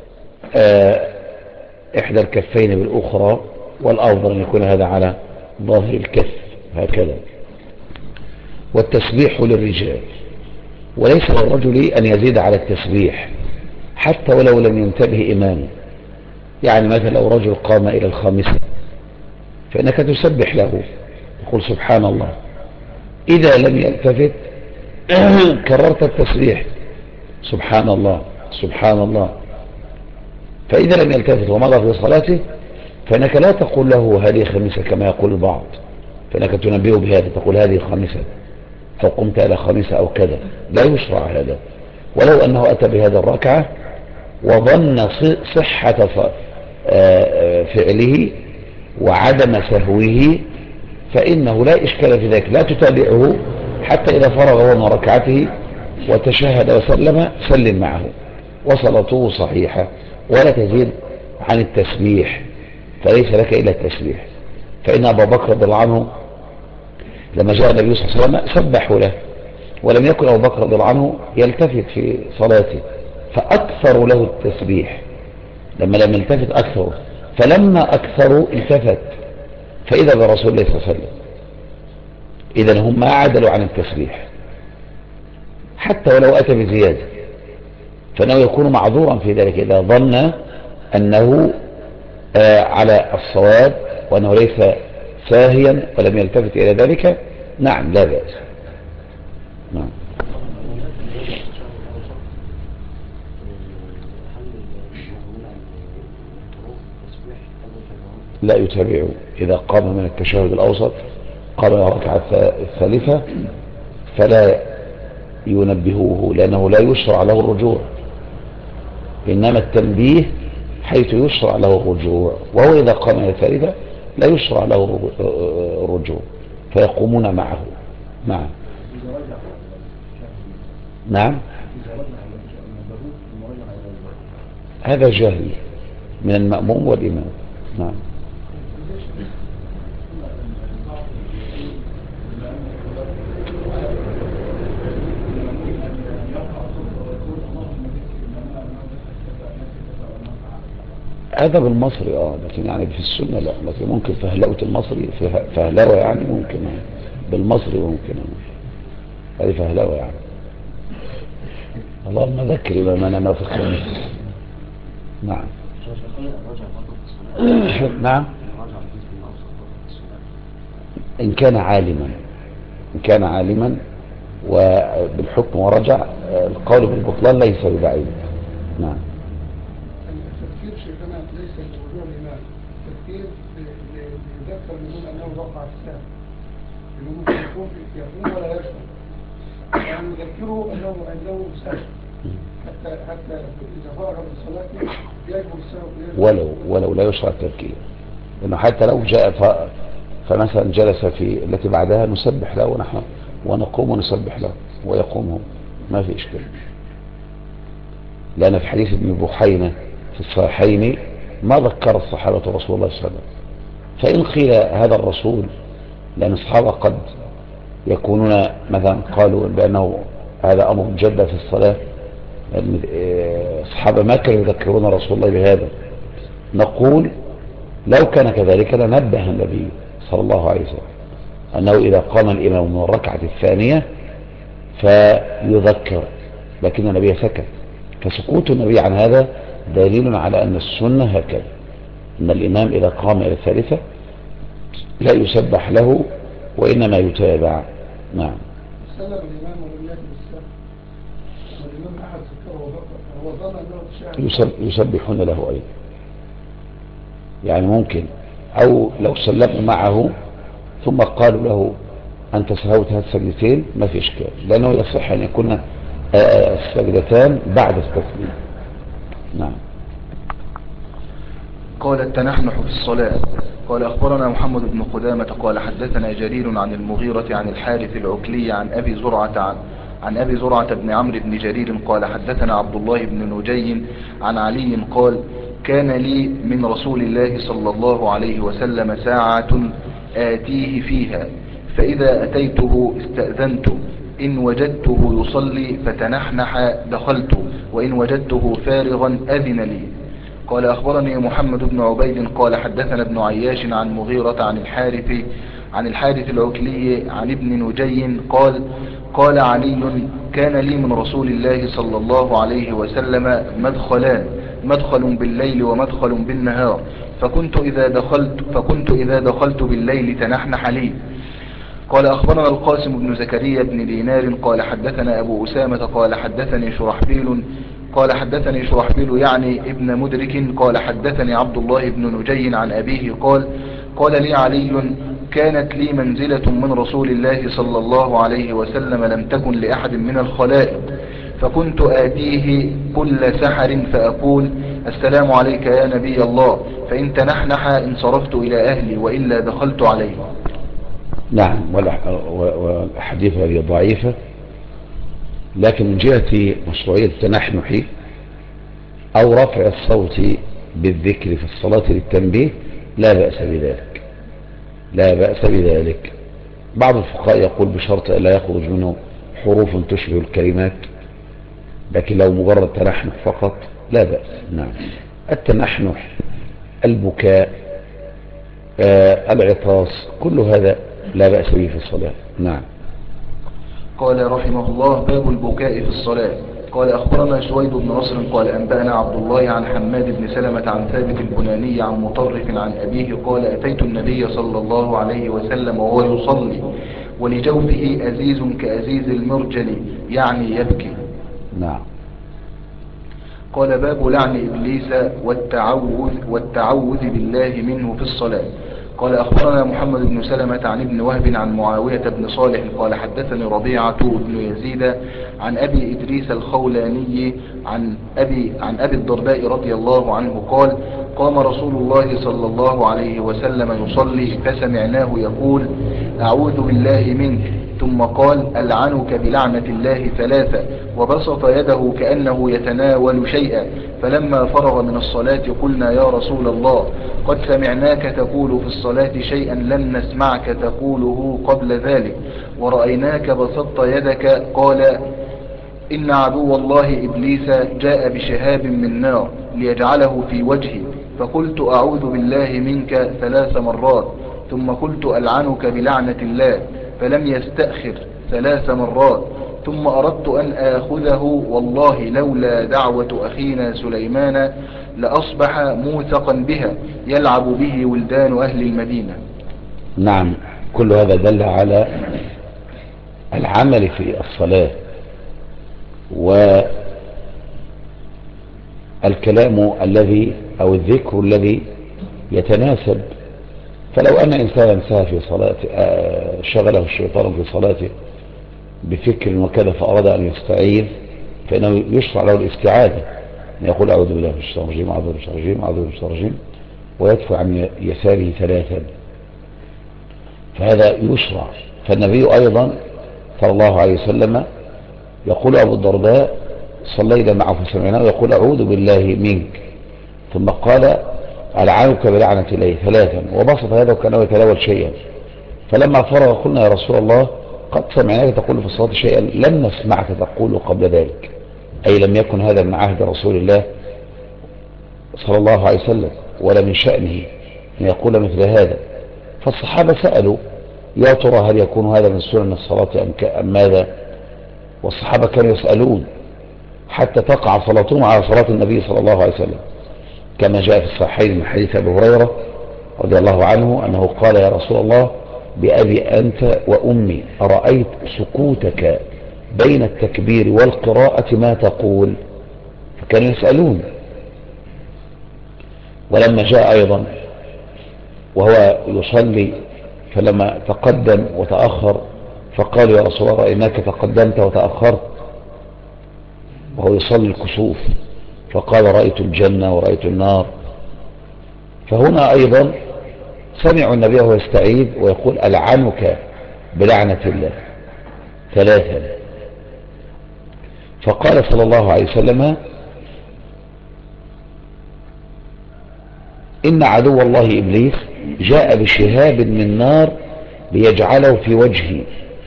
إحدى الكفين بالأخرى، والأفضل أن يكون هذا على ظاهر الكف هكذا. والتسبيح للرجال، وليس للرجل أن يزيد على التسبيح حتى ولو لم ينتبه إمامه. يعني مثلا لو رجل قام إلى الخامسة فإنك تسبح له، تقول سبحان الله. إذا لم يلتفت كررت التسبيح سبحان الله سبحان الله. فإذا لم يلتفت ومضى في صلاته فإنك لا تقول له هذه خامسة كما يقول البعض، فإنك تنبيه بهذا، تقول هذه خامسة أو قمت إلى خامسة أو كذا. لا يشرع هذا، ولو أنه أتى بهذا الركعة وظن صحة فعله وعدم سهوه فإنه لا إشكال في ذلك. لا تتابعه حتى إذا فرغ هو من ركعته وتشهد وسلم سلم معه وصلته صحيحة، ولا تزيد عن التسبيح، فليس لك إلا التسبيح. فإن أبا بكر رضي الله عنه لما جاء النبي صلى الله عليه وسلم سبحوا له، ولم يكن أبو بكر رضي الله عنه يلتفت في صلاته فأكثروا له التسبيح. لما لم يلتفت أكثروا، فلما أكثروا التفت فإذا برسول الله صلى الله عليه وسلم. إذن هم ما عدلوا عن التسبيح حتى ولو أتى بزيادة. فإنه يكون معذورا في ذلك إذا ظن أنه على الصواب وأنه ليس ساهيا ولم يلتفت إلى ذلك. نعم لا بأس. نعم. لا يتابعه إذا قام من التشهد الأوسط قام إلى الركعة الثالثة فلا ينبهوه لأنه لا يشرع له الرجوع، إنما التنبيه حيث يشرع له الرجوع، وهو إذا قام إلى الثالثة لا يشرع له الرجوع فيقومون معه. نعم. نعم هذا جهل من المأموم والإمام. نعم. هذا بالمصري لكن يعني في السنة لا، لكن ممكن فهلوة المصري فهلوة يعني ممكن بالمصري ممكن هذه فهلوة يعني. اللهم ذكر إمامنا ما في الخميس. نعم. نعم إن كان عالما وبالحكم ورجع القول بالبطلان ليس ببعيد. نعم. التفكير شيخنا ليس بوضوع الإمام، التفكير يذكر من أنه وقع السهم، لأنه ممكن يقوم ولا يشعر، يعني يذكره أنه سهم حتى إذا فرغ من صلاته يجب السهم ولو لا يشرع التفكير، لأنه حتى لو جاء فمثلا جلس في التي بعدها نسبح له ونحن ونقوم ونسبح له ويقوم هو، ما في إشكال. لأن في حديث ابن بحينة في الصحيحين ما ذكر الصحابة رسول الله صلى الله عليه وسلم، فإن قيل هذا الرسول، لأن الصحابة قد يكونون مثلا قالوا بأنه هذا أمر جد في الصلاة، الصحابة ما كانوا يذكرون رسول الله بهذا، نقول لو كان كذلك لنبه النبي صلى الله عليه وسلم أنه إذا قام الإمام من الركعة الثانية فيذكر، لكن النبي سكت، فسكوت النبي عن هذا دليل على أن السنة هكذا، أن الإمام إذا قام إلى الثالثة لا يسبح له وإنما يتابع. نعم. سلم الإمام ولم يأتي بالسلام، والإمام أحد ذكره وهو ظن أنه شاهد يسبحون له أيضا، يعني ممكن أو لو سلموا معه ثم قالوا له أنت سهوت هذه السجدتين ما في إشكال، لأنه يصح أن يكون السجدتان بعد التسليم. نعم. قال التنحنح في الصلاة. قال أخبرنا محمد بن قدامة قال حدثنا جرير عن المغيرة عن الحارث العكلي عن أبي زرعة بن عمرو بن جرير قال حدثنا عبد الله بن نجي عن علي قال كان لي من رسول الله صلى الله عليه وسلم ساعة آتيه فيها، فإذا أتيته استأذنت، إن وجدته يصلي فتنحنح دخلت، وإن وجدته فارغا أذن لي. قال أخبرني محمد بن عبيد قال حدثنا ابن عياش عن مغيرة عن الحارث العكلي عن ابن نجي قال علي كان لي من رسول الله صلى الله عليه وسلم مدخلان، مدخل بالليل ومدخل بالنهار، فكنت إذا دخلت بالليل تنحنح لي. قال أخبرنا القاسم بن زكريا بن دينار قال حدثنا أبو أسامة قال حدثني شرحبيل يعني ابن مدرك قال حدثني عبد الله بن نجي عن أبيه قال لي علي كانت لي منزلة من رسول الله صلى الله عليه وسلم لم تكن لأحد من الخلائق، فكنت آتيه كل سحر فأقول السلام عليك يا نبي الله، فإن تنحنح انصرفت إلى أهلي وإلا دخلت عليه. نعم. والحديث هذه ضعيفة، لكن من جهة مشروعية التنحنح أو رفع الصوت بالذكر في الصلاة للتنبيه لا بأس بذلك. بعض الفقهاء يقول بشرط لا يخرج منه حروف تشبه الكلمات، لكن لو مجرد تنحنح فقط لا بأس. نعم. التنحنح، البكاء، العطاس، كل هذا لا بأس به في الصلاة. نعم. قال رحمه الله باب البكاء في الصلاة. قال أخبرنا سويد بن نصر قال أنبأنا عبد الله عن حماد بن سلمة عن ثابت البناني عن مطرف عن أبيه قال أتيت النبي صلى الله عليه وسلم وهو يصلي ولجوفه أزيز كأزيز المرجل يعني يبكي. نعم. قال باب لعن إبليس والتعوذ بالله منه في الصلاة. قال أخبرنا محمد بن سلمة عن ابن وهب عن معاوية بن صالح قال حدثني ربيعة بن يزيد عن أبي إدريس الخولاني عن أبي الدرداء رضي الله عنه قال قام رسول الله صلى الله عليه وسلم يصلي فسمعناه يقول أعوذ بالله منك، ثم قال ألعنك بلعنة الله ثلاثة، وبسط يده كأنه يتناول شيئا. فلما فرغ من الصلاة قلنا يا رسول الله قد سمعناك تقول في الصلاة شيئا لم نسمعك تقوله قبل ذلك، ورأيناك بسطت يدك. قال إن عدو الله إبليس جاء بشهاب من نار ليجعله في وجهي، فقلت أعوذ بالله منك 3 مرات، ثم قلت ألعنك بلعنة الله، فلم يستأخر 3 مرات، ثم أردت أن آخذه، والله لولا دعوة أخينا سليمان لأصبح موثقا بها يلعب به ولدان أهل المدينة. نعم. كل هذا دل على العمل في الصلاة والكلام الذي أو الذكر الذي يتناسب. فلو أن إنسانا سهى في صلاته شغله الشيطان في صلاته بفكر وكذا فأراد أن يستعيذ، فإنه يشرع له الاستعاذة، يقول أعوذ بالله من الشيطان الرجيم، أعوذ بالله من الشيطان الرجيم، أعوذ بالله من الشيطان الرجيم، ويدفع عن يساره 3، فهذا يشرع. فالنبي أيضا صلى الله عليه وسلم يقول أبو الدرداء صلينا معه فسمعناه يقول أعوذ بالله منك، ثم قال ألعنك بلعنة الله 3، وبسط يده كأنه يتناول شيئا. فلما فرغ قلنا يا رسول الله قد سمعناك تقول في الصلاة شيئا لم نسمعك تقول قبل ذلك، أي لم يكن هذا من عهد رسول الله صلى الله عليه وسلم، ولا من شأنه أن يقول مثل هذا. فالصحابة سألوا يا ترى هل يكون هذا من سنن الصلاة أم ماذا؟ والصحابة كانوا يسألون حتى تقع صلاتهم على صلاة النبي صلى الله عليه وسلم، كما جاء في الصحيحين من حديث أبي هريرة رضي الله عنه أنه قال يا رسول الله بأبي أنت وأمي أرأيت سكوتك بين التكبير والقراءة ما تقول؟ فكانوا يسألون. ولما جاء أيضا وهو يصلي فلما تقدم وتأخر فقالوا يا رسول الله رأيناك تقدمت وتأخرت وهو يصلي الكسوف، فقال رأيت الجنة ورأيت النار. فهنا أيضا سمعوا النبي وهو يستعيذ ويقول ألعنك بلعنة الله 3. فقال صلى الله عليه وسلم إن عدو الله إبليس جاء بشهاب من نار ليجعله في وجهي،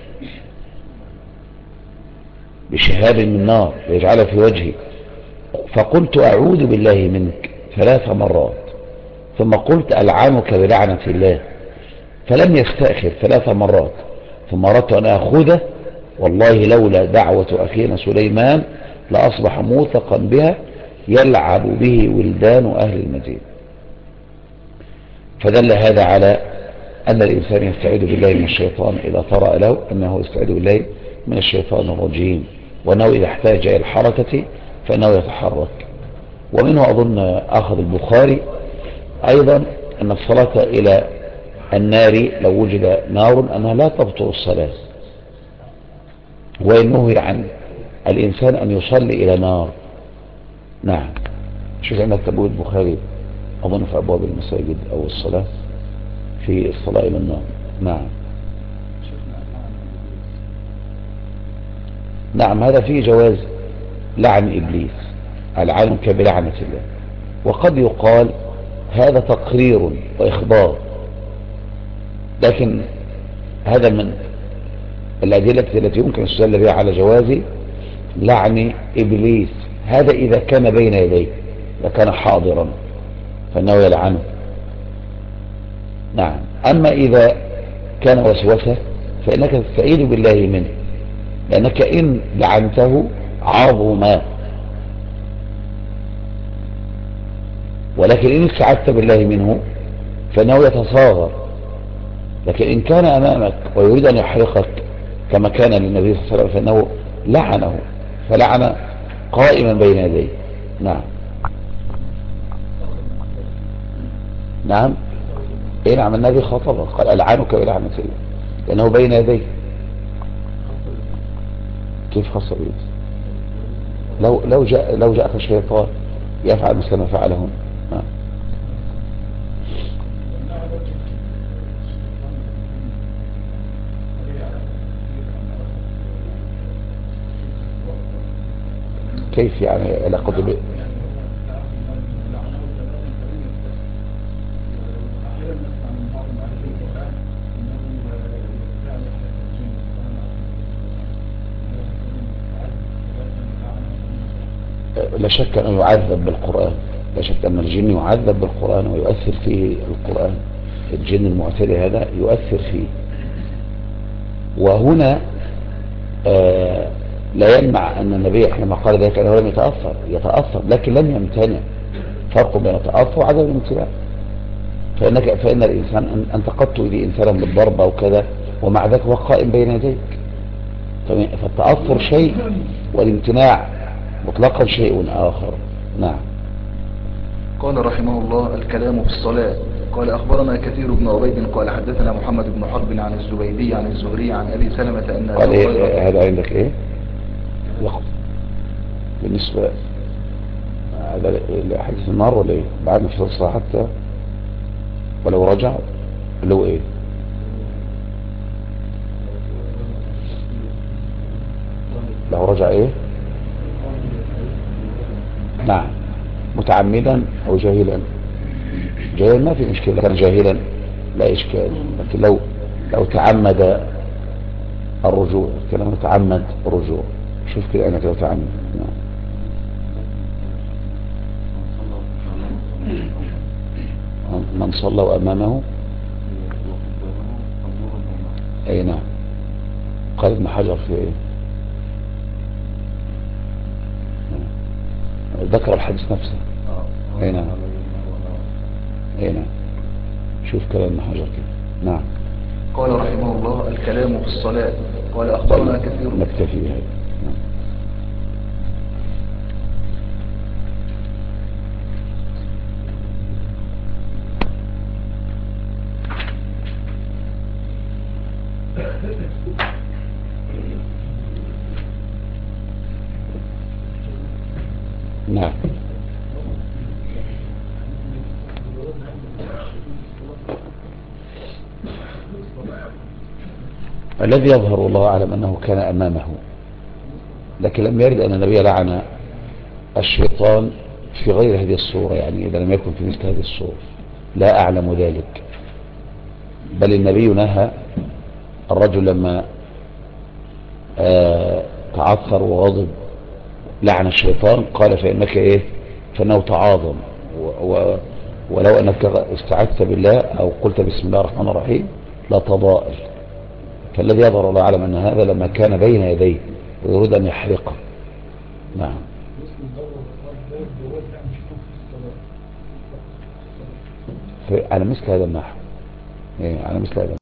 بشهاب من نار ليجعله في وجهي، فقلت أعوذ بالله منك 3 مرات، ثم قلت ألعنك بلعنة الله، فلم يستأخر 3 مرات، ثم أردت أن أخذه، والله لولا دعوة أخينا سليمان لأصبح موثقا بها يلعب به ولدان أهل المدينة. فدل هذا على أن الإنسان يستعيذ بالله من الشيطان إذا طرأ له أنه يستعيذ بالله من الشيطان الرجيم، وأنه إذا احتاج إلى الحركة فإنه يتحرك. ومنه أظن أخذ البخاري أيضا أن الصلاة إلى النار لو وجد نار أنها لا تبطل الصلاة، وإنه عن الإنسان أن يصلي إلى نار. نعم. شوف عندك تبوي البخاري أظن في أبواب المساجد أو الصلاة في الصلاة إلى النار. نعم. نعم. هذا فيه جواز لعن إبليس، ألعنك بلعنة الله. وقد يقال هذا تقرير وإخبار، لكن هذا من الأدلة التي يمكن استدل بها على جواز لعن إبليس. هذا إذا كان بين يديه، إذا كان حاضرا فإنه يلعنه. نعم. أما إذا كان وسوسة فإنك تستعيذ بالله منه، لأنك إن لعنته عظم. ولكن إن استعذت بالله منه فإنه يتصاغر. لكن إن كان أمامك ويريد أن يحرقك كما كان للنبي صلى الله عليه وسلم فإنه لعنه، فلعن قائما بين يديه. نعم. نعم. إيه نعم، النبي خاطبه قال ألعنك بلعنة الله لأنه بين يديه. كيف خاصة بيه؟ لو جاءك الشيطان يفعل مثل ما فعله. نعم. كيف يعني علاقته به؟ لا شك أنه يعذب بالقرآن، لا شك أن الجن يعذب بالقرآن ويؤثر فيه القرآن. الجن المعتري هذا يؤثر فيه. وهنا لا يمنع أن النبي حينما قال ذلك أنه لم يتأثر لكن لم يمتنع. فرق بين التأثر وعدم الامتناع. فإن الإنسان أنت قد تؤذي إنسانا بالضربة وكذا ومع ذلك هو قائم بين يديك. فالتأثر شيء والامتناع مطلقا شيء آخر. نعم. قال رحمه الله الكلام في الصلاة. قال أخبرنا كثير بن عبيد قال حدثنا محمد بن حرب عن الزبيدي عن الزهري عن أبي سلمة أن قال إيه هذا عندك إيه بالنسبة هذا لحديث النار ولا إيه بعد في الصلاة حتى ولو رجع اللي هو إيه لو رجع إيه؟ نعم. متعمدا أو جاهلا. جاهلا ما في مشكلة، كان جاهلا لا إشكال. لكن لو تعمد الرجوع، كلام تعمد الرجوع. شوف كده أنا كده تعمد. نعم. من صلى وأمامه أي نعم. قال ابن حجر في إيه؟ ذكر الحديث نفسه. أي نعم. أي نعم. شوف كلام ابن حجر كده. نعم. قال رحمه الله الكلام في الصلاة. قال أخبرنا كثير. نكتفي بهذا. نعم. الذي يظهر الله أعلم أنه كان أمامه، لكن لم يرد أن النبي لعن الشيطان في غير هذه الصورة، يعني إذا لم يكن في مثل هذه الصورة لا أعلم ذلك. بل النبي نهى الرجل لما تعثر وغضب لعن الشيطان قال فإنك إيه فإنه تعاظم ولو أنك استعذت بالله أو قلت بسم الله الرحمن الرحيم لا تضائل. فالذي يظهر الله أعلم أن هذا لما كان بين يديه ويريد أن يحرقه. نعم. على مثل هذا النحو. على مثل هذا